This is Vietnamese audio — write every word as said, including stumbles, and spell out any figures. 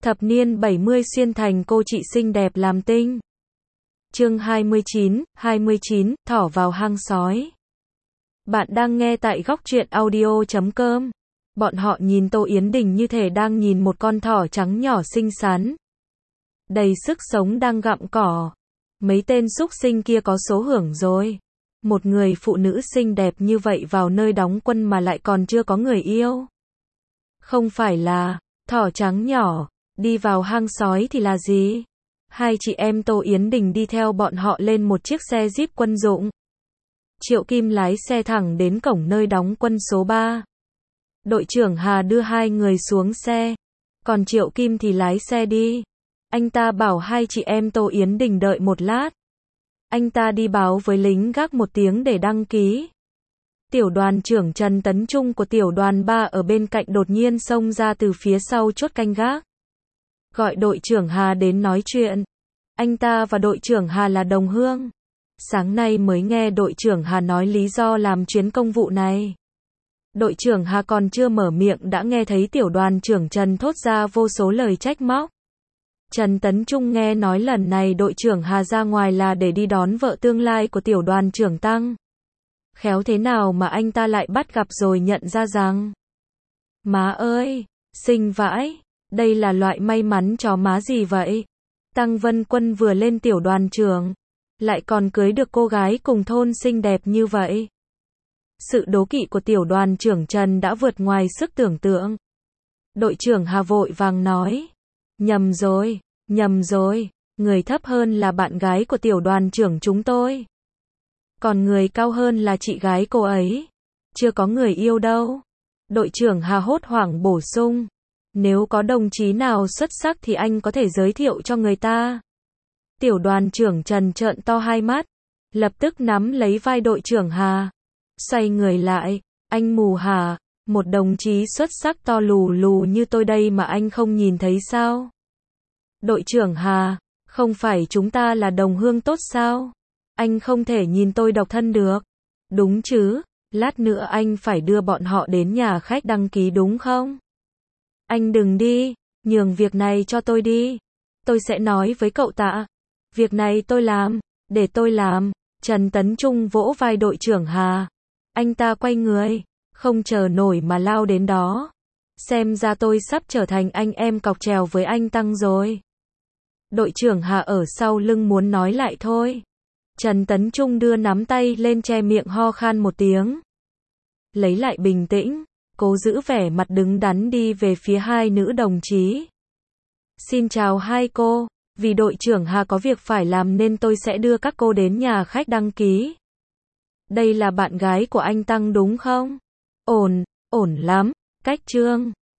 Thập niên bảy mươi xuyên thành cô chị xinh đẹp làm tinh. Chương hai mươi chín, hai mươi chín, thỏ vào hang sói. Bạn đang nghe tại góc truyện audio chấm com. Bọn họ nhìn Tô Yến Đình như thể đang nhìn một con thỏ trắng nhỏ xinh xắn, đầy sức sống đang gặm cỏ. Mấy tên súc sinh kia có số hưởng rồi. Một người phụ nữ xinh đẹp như vậy vào nơi đóng quân mà lại còn chưa có người yêu. Không phải là thỏ trắng nhỏ, đi vào hang sói thì là gì? Hai chị em Tô Yến Đình đi theo bọn họ lên một chiếc xe Jeep quân dụng. Triệu Kim lái xe thẳng đến cổng nơi đóng quân số ba. Đội trưởng Hà đưa hai người xuống xe, còn Triệu Kim thì lái xe đi. Anh ta bảo hai chị em Tô Yến Đình đợi một lát. Anh ta đi báo với lính gác một tiếng để đăng ký. Tiểu đoàn trưởng Trần Tấn Trung của tiểu đoàn ba ở bên cạnh đột nhiên xông ra từ phía sau chốt canh gác, gọi đội trưởng Hà đến nói chuyện. Anh ta và đội trưởng Hà là đồng hương. Sáng nay mới nghe đội trưởng Hà nói lý do làm chuyến công vụ này. Đội trưởng Hà còn chưa mở miệng đã nghe thấy tiểu đoàn trưởng Trần thốt ra vô số lời trách móc. Trần Tấn Trung nghe nói lần này đội trưởng Hà ra ngoài là để đi đón vợ tương lai của tiểu đoàn trưởng Tăng. Khéo thế nào mà anh ta lại bắt gặp rồi nhận ra rằng, má ơi, xinh vãi, đây là loại may mắn chó má gì vậy? Tăng Vân Quân vừa lên tiểu đoàn trưởng, lại còn cưới được cô gái cùng thôn xinh đẹp như vậy. Sự đố kỵ của tiểu đoàn trưởng Trần đã vượt ngoài sức tưởng tượng. Đội trưởng Hà vội vàng nói, nhầm rồi, nhầm rồi, người thấp hơn là bạn gái của tiểu đoàn trưởng chúng tôi. Còn người cao hơn là chị gái cô ấy. Chưa có người yêu đâu. Đội trưởng Hà hốt hoảng bổ sung, nếu có đồng chí nào xuất sắc thì anh có thể giới thiệu cho người ta. Tiểu đoàn trưởng Trần trợn to hai mắt, lập tức nắm lấy vai đội trưởng Hà, xoay người lại, anh mù hả? Một đồng chí xuất sắc to lù lù như tôi đây mà anh không nhìn thấy sao? Đội trưởng Hà, không phải chúng ta là đồng hương tốt sao? Anh không thể nhìn tôi độc thân được. Đúng chứ, lát nữa anh phải đưa bọn họ đến nhà khách đăng ký đúng không? Anh đừng đi, nhường việc này cho tôi đi. Tôi sẽ nói với cậu ta. Việc này tôi làm, để tôi làm. Trần Tấn Trung vỗ vai đội trưởng Hà. Anh ta quay người, không chờ nổi mà lao đến đó. Xem ra tôi sắp trở thành anh em cọc trèo với anh Tăng rồi. Đội trưởng Hà ở sau lưng muốn nói lại thôi. Trần Tấn Trung đưa nắm tay lên che miệng ho khan một tiếng. Lấy lại bình tĩnh, cố giữ vẻ mặt đứng đắn đi về phía hai nữ đồng chí. Xin chào hai cô, vì đội trưởng Hà có việc phải làm nên tôi sẽ đưa các cô đến nhà khách đăng ký. Đây là bạn gái của anh Tăng đúng không? Ổn, ổn lắm, cách trương.